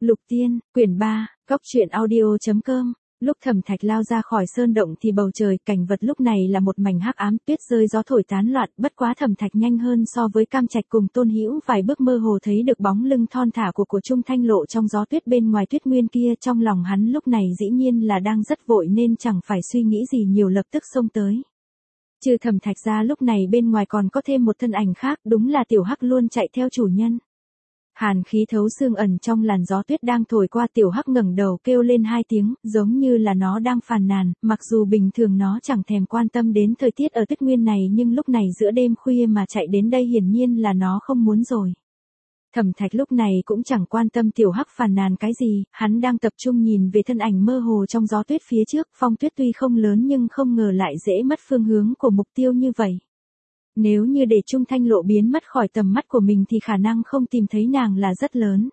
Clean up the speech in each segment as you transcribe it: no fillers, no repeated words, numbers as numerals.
Lục Tiên, quyển 3, góc truyện audio.com. Lúc Thẩm Thạch lao ra khỏi sơn động thì bầu trời, cảnh vật lúc này là một mảnh hắc ám, tuyết rơi gió thổi tán loạn, bất quá Thẩm Thạch nhanh hơn so với Cam Trạch cùng Tôn Hữu vài bước, mơ hồ thấy được bóng lưng thon thả của Trung Thanh Lộ trong gió tuyết bên ngoài tuyết nguyên kia, trong lòng hắn lúc này dĩ nhiên là đang rất vội nên chẳng phải suy nghĩ gì nhiều, lập tức xông tới. Trừ Thẩm Thạch ra lúc này bên ngoài còn có thêm một thân ảnh khác, đúng là Tiểu Hắc luôn chạy theo chủ nhân. Hàn khí thấu xương ẩn trong làn gió tuyết đang thổi qua, Tiểu Hắc ngẩng đầu kêu lên 2 tiếng, giống như là nó đang phàn nàn, mặc dù bình thường nó chẳng thèm quan tâm đến thời tiết ở tuyết nguyên này, nhưng lúc này giữa đêm khuya mà chạy đến đây hiển nhiên là nó không muốn rồi. Thẩm Thạch lúc này cũng chẳng quan tâm Tiểu Hắc phàn nàn cái gì, hắn đang tập trung nhìn về thân ảnh mơ hồ trong gió tuyết phía trước, phong tuyết tuy không lớn nhưng không ngờ lại dễ mất phương hướng của mục tiêu như vậy. Nếu như để Trung Thanh Lộ biến mất khỏi tầm mắt của mình thì khả năng không tìm thấy nàng là rất lớn.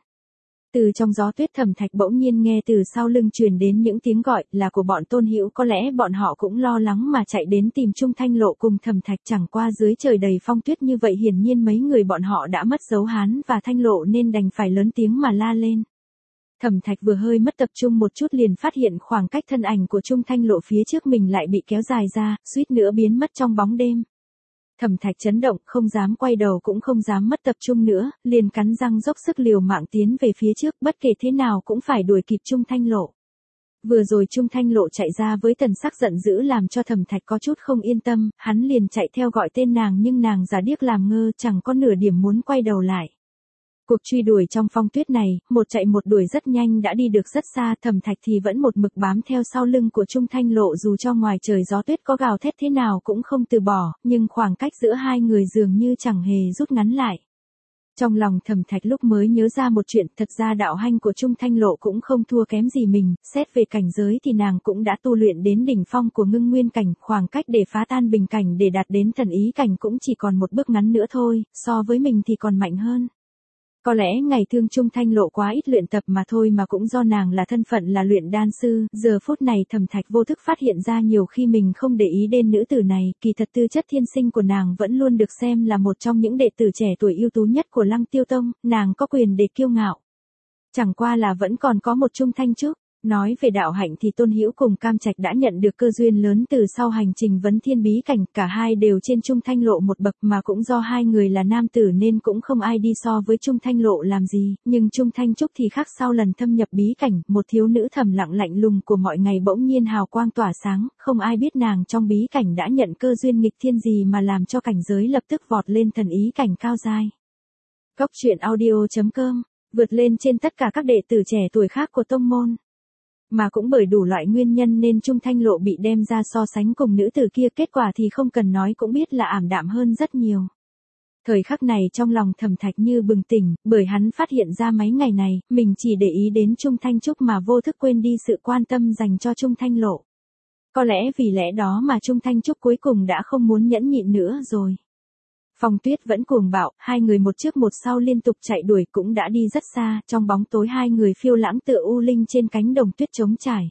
Từ trong gió tuyết, Thẩm Thạch bỗng nhiên nghe từ sau lưng truyền đến những tiếng gọi là của bọn Tôn Hữu, có lẽ bọn họ cũng lo lắng mà chạy đến tìm Trung Thanh Lộ cùng Thẩm Thạch, chẳng qua dưới trời đầy phong tuyết như vậy hiển nhiên mấy người bọn họ đã mất dấu Hán và Thanh Lộ nên đành phải lớn tiếng mà la lên. Thẩm Thạch vừa hơi mất tập trung một chút liền phát hiện khoảng cách thân ảnh của Trung Thanh Lộ phía trước mình lại bị kéo dài ra, suýt nữa biến mất trong bóng đêm. Thẩm Thạch chấn động, không dám quay đầu cũng không dám mất tập trung nữa, liền cắn răng dốc sức liều mạng tiến về phía trước, bất kể thế nào cũng phải đuổi kịp Trung Thanh Lộ. Vừa rồi Trung Thanh Lộ chạy ra với thần sắc giận dữ làm cho Thẩm Thạch có chút không yên tâm, hắn liền chạy theo gọi tên nàng nhưng nàng giả điếc làm ngơ, chẳng có nửa điểm muốn quay đầu lại. Cuộc truy đuổi trong phong tuyết này, một chạy một đuổi rất nhanh đã đi được rất xa, Thẩm Thạch thì vẫn một mực bám theo sau lưng của Trung Thanh Lộ, dù cho ngoài trời gió tuyết có gào thét thế nào cũng không từ bỏ, nhưng khoảng cách giữa hai người dường như chẳng hề rút ngắn lại. Trong lòng Thẩm Thạch lúc mới nhớ ra một chuyện, thật ra đạo hạnh của Trung Thanh Lộ cũng không thua kém gì mình, xét về cảnh giới thì nàng cũng đã tu luyện đến đỉnh phong của ngưng nguyên cảnh, khoảng cách để phá tan bình cảnh để đạt đến thần ý cảnh cũng chỉ còn một bước ngắn nữa thôi, so với mình thì còn mạnh hơn. Có lẽ ngày thường Trung Thanh Lộ quá ít luyện tập mà thôi, mà cũng do nàng là thân phận là luyện đan sư, giờ phút này Thẩm Thạch vô thức phát hiện ra nhiều khi mình không để ý đến nữ tử này, kỳ thật tư chất thiên sinh của nàng vẫn luôn được xem là một trong những đệ tử trẻ tuổi ưu tú nhất của Lăng Tiêu Tông, nàng có quyền để kiêu ngạo. Chẳng qua là vẫn còn có một Trung Thanh trước. Nói về đạo hạnh thì Tôn Hữu cùng Cam Trạch đã nhận được cơ duyên lớn từ sau hành trình vấn thiên bí cảnh, cả hai đều trên Trung Thanh Lộ một bậc, mà cũng do hai người là nam tử nên cũng không ai đi so với Trung Thanh Lộ làm gì, nhưng Trung Thanh Trúc thì khác, sau lần thâm nhập bí cảnh, một thiếu nữ thầm lặng lạnh lùng của mọi ngày bỗng nhiên hào quang tỏa sáng, không ai biết nàng trong bí cảnh đã nhận cơ duyên nghịch thiên gì mà làm cho cảnh giới lập tức vọt lên thần ý cảnh cao giai. Góc truyện audio.com, vượt lên trên tất cả các đệ tử trẻ tuổi khác của tông môn. Mà cũng bởi đủ loại nguyên nhân nên Trung Thanh Lộ bị đem ra so sánh cùng nữ tử kia, kết quả thì không cần nói cũng biết là ảm đạm hơn rất nhiều. Thời khắc này trong lòng Thẩm Thạch như bừng tỉnh, bởi hắn phát hiện ra mấy ngày này, mình chỉ để ý đến Trung Thanh Trúc mà vô thức quên đi sự quan tâm dành cho Trung Thanh Lộ. Có lẽ vì lẽ đó mà Trung Thanh Trúc cuối cùng đã không muốn nhẫn nhịn nữa rồi. Phong tuyết vẫn cuồng bạo, hai người một trước một sau liên tục chạy đuổi, cũng đã đi rất xa, trong bóng tối hai người phiêu lãng tựa u linh trên cánh đồng tuyết trống trải.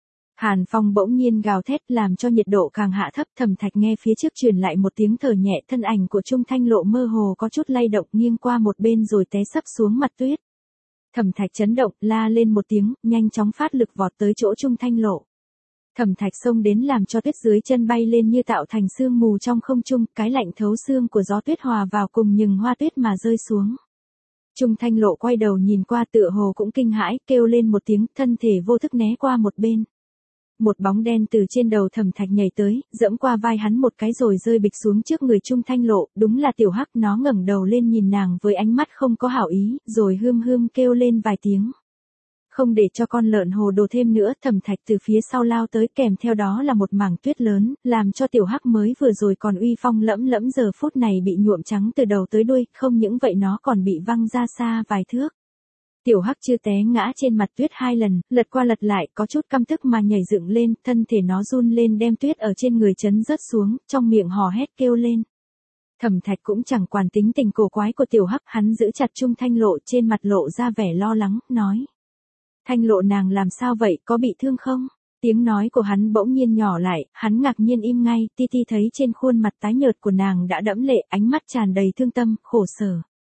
Hàn phong bỗng nhiên gào thét làm cho nhiệt độ càng hạ thấp, Thẩm Thạch nghe phía trước truyền lại một tiếng thở nhẹ, thân ảnh của Trung Thanh Lộ mơ hồ có chút lay động nghiêng qua một bên rồi té sấp xuống mặt tuyết. Thẩm Thạch chấn động, la lên một tiếng, nhanh chóng phát lực vọt tới chỗ Trung Thanh Lộ. Thẩm Thạch xông đến làm cho tuyết dưới chân bay lên như tạo thành sương mù trong không trung, cái lạnh thấu xương của gió tuyết hòa vào cùng nhừng hoa tuyết mà rơi xuống. Trung Thanh Lộ quay đầu nhìn qua tựa hồ cũng kinh hãi, kêu lên một tiếng, thân thể vô thức né qua một bên. Một bóng đen từ trên đầu Thẩm Thạch nhảy tới, dẫm qua vai hắn một cái rồi rơi bịch xuống trước người Trung Thanh Lộ, đúng là Tiểu Hắc, nó ngẩng đầu lên nhìn nàng với ánh mắt không có hảo ý, rồi hươm hươm kêu lên vài tiếng. Không để cho con lợn hồ đồ thêm nữa, Thẩm Thạch từ phía sau lao tới, kèm theo đó là một mảng tuyết lớn, làm cho Tiểu Hắc mới vừa rồi còn uy phong lẫm lẫm giờ phút này bị nhuộm trắng từ đầu tới đuôi, không những vậy nó còn bị văng ra xa vài thước. Tiểu Hắc chưa té ngã trên mặt tuyết 2 lần, lật qua lật lại, có chút căm tức mà nhảy dựng lên, thân thể nó run lên đem tuyết ở trên người chấn rớt xuống, trong miệng hò hét kêu lên. Thẩm Thạch cũng chẳng quản tính tình cổ quái của Tiểu Hắc, hắn giữ chặt Trung Thanh Lộ, trên mặt lộ ra vẻ lo lắng, nói. Thanh Lộ, nàng làm sao vậy, có bị thương không? Tiếng nói của hắn bỗng nhiên nhỏ lại, hắn ngạc nhiên im ngay, Ti Ti thấy trên khuôn mặt tái nhợt của nàng đã đẫm lệ, ánh mắt tràn đầy thương tâm, khổ sở.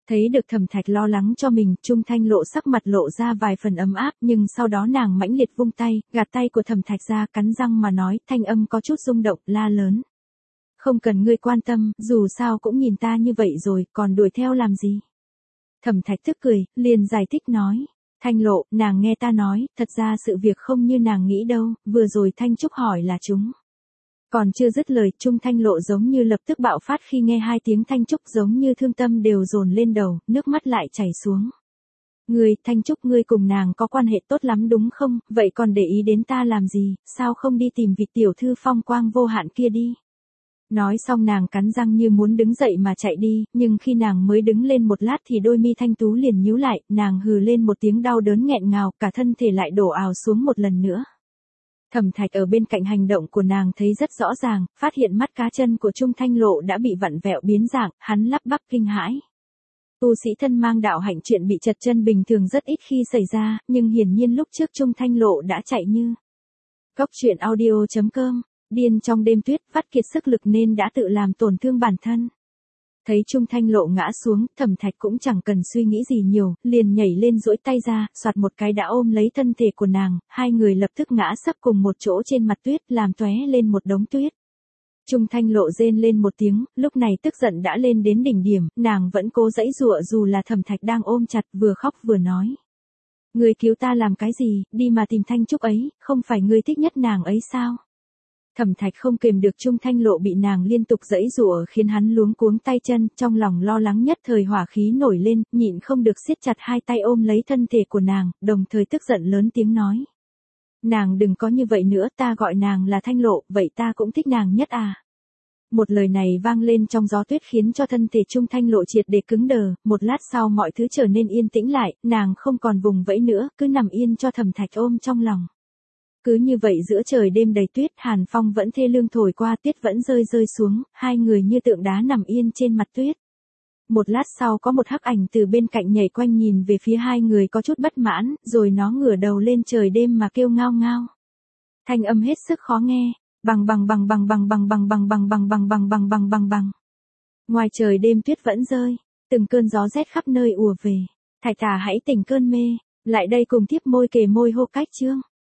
Thấy được Thẩm Thạch lo lắng cho mình, Trung Thanh Lộ sắc mặt lộ ra vài phần ấm áp, nhưng sau đó nàng mãnh liệt vung tay, gạt tay của Thẩm Thạch ra, cắn răng mà nói, thanh âm có chút rung động, la lớn. Không cần ngươi quan tâm, dù sao cũng nhìn ta như vậy rồi, còn đuổi theo làm gì? Thẩm Thạch tức cười, liền giải thích nói. Thanh Lộ, nàng nghe ta nói, thật ra sự việc không như nàng nghĩ đâu, vừa rồi Thanh Trúc hỏi là chúng. Còn chưa dứt lời, Trung Thanh Lộ giống như lập tức bạo phát khi nghe hai tiếng Thanh Trúc giống như thương tâm đều dồn lên đầu, nước mắt lại chảy xuống. Ngươi, Thanh Trúc ngươi cùng nàng có quan hệ tốt lắm đúng không, vậy còn để ý đến ta làm gì, sao không đi tìm vị tiểu thư phong quang vô hạn kia đi. Nói xong nàng cắn răng như muốn đứng dậy mà chạy đi, nhưng khi nàng mới đứng lên một lát thì đôi mi thanh tú liền nhíu lại, nàng hừ lên một tiếng đau đớn nghẹn ngào, cả thân thể lại đổ ào xuống một lần nữa. Thẩm Thạch ở bên cạnh hành động của nàng thấy rất rõ ràng, phát hiện mắt cá chân của Trung Thanh Lộ đã bị vặn vẹo biến dạng, hắn lắp bắp kinh hãi. Tu sĩ thân mang đạo hạnh chuyện bị chật chân bình thường rất ít khi xảy ra, nhưng hiển nhiên lúc trước Trung Thanh Lộ đã chạy như. Cốc truyện audio.com, điên trong đêm tuyết, vắt kiệt sức lực nên đã tự làm tổn thương bản thân. Thấy Trung Thanh Lộ ngã xuống, Thẩm Thạch cũng chẳng cần suy nghĩ gì nhiều, liền nhảy lên duỗi tay ra, soạt một cái đã ôm lấy thân thể của nàng, hai người lập tức ngã sấp cùng một chỗ trên mặt tuyết, làm tóe lên một đống tuyết. Trung Thanh Lộ rên lên một tiếng, lúc này tức giận đã lên đến đỉnh điểm, nàng vẫn cố giãy giụa dù là Thẩm Thạch đang ôm chặt, vừa khóc vừa nói. Ngươi cứu ta làm cái gì, đi mà tìm Thanh Trúc ấy, không phải ngươi thích nhất nàng ấy sao? Thẩm Thạch không kềm được Trung Thanh Lộ bị nàng liên tục giãy giụa khiến hắn luống cuống tay chân, trong lòng lo lắng nhất thời hỏa khí nổi lên, nhịn không được siết chặt hai tay ôm lấy thân thể của nàng, đồng thời tức giận lớn tiếng nói. Nàng đừng có như vậy nữa, ta gọi nàng là Thanh Lộ, vậy ta cũng thích nàng nhất à. Một lời này vang lên trong gió tuyết khiến cho thân thể Trung Thanh Lộ triệt để cứng đờ, một lát sau mọi thứ trở nên yên tĩnh lại, nàng không còn vùng vẫy nữa, cứ nằm yên cho Thẩm Thạch ôm trong lòng. Cứ như vậy giữa trời đêm đầy tuyết, hàn phong vẫn thê lương thổi qua, tuyết vẫn rơi rơi xuống, hai người như tượng đá nằm yên trên mặt tuyết. Một lát sau có một hắc ảnh từ bên cạnh nhảy quanh nhìn về phía hai người có chút bất mãn, rồi nó ngửa đầu lên trời đêm mà kêu ngao ngao. Thanh âm hết sức khó nghe, bằng bằng bằng bằng bằng bằng bằng bằng bằng bằng bằng bằng bằng bằng bằng bằng. Ngoài trời đêm tuyết vẫn rơi, từng cơn gió rét khắp nơi ùa về. Thạch Tà hãy tỉnh cơn mê, lại đây cùng tiếp môi kề môi hô cách chương.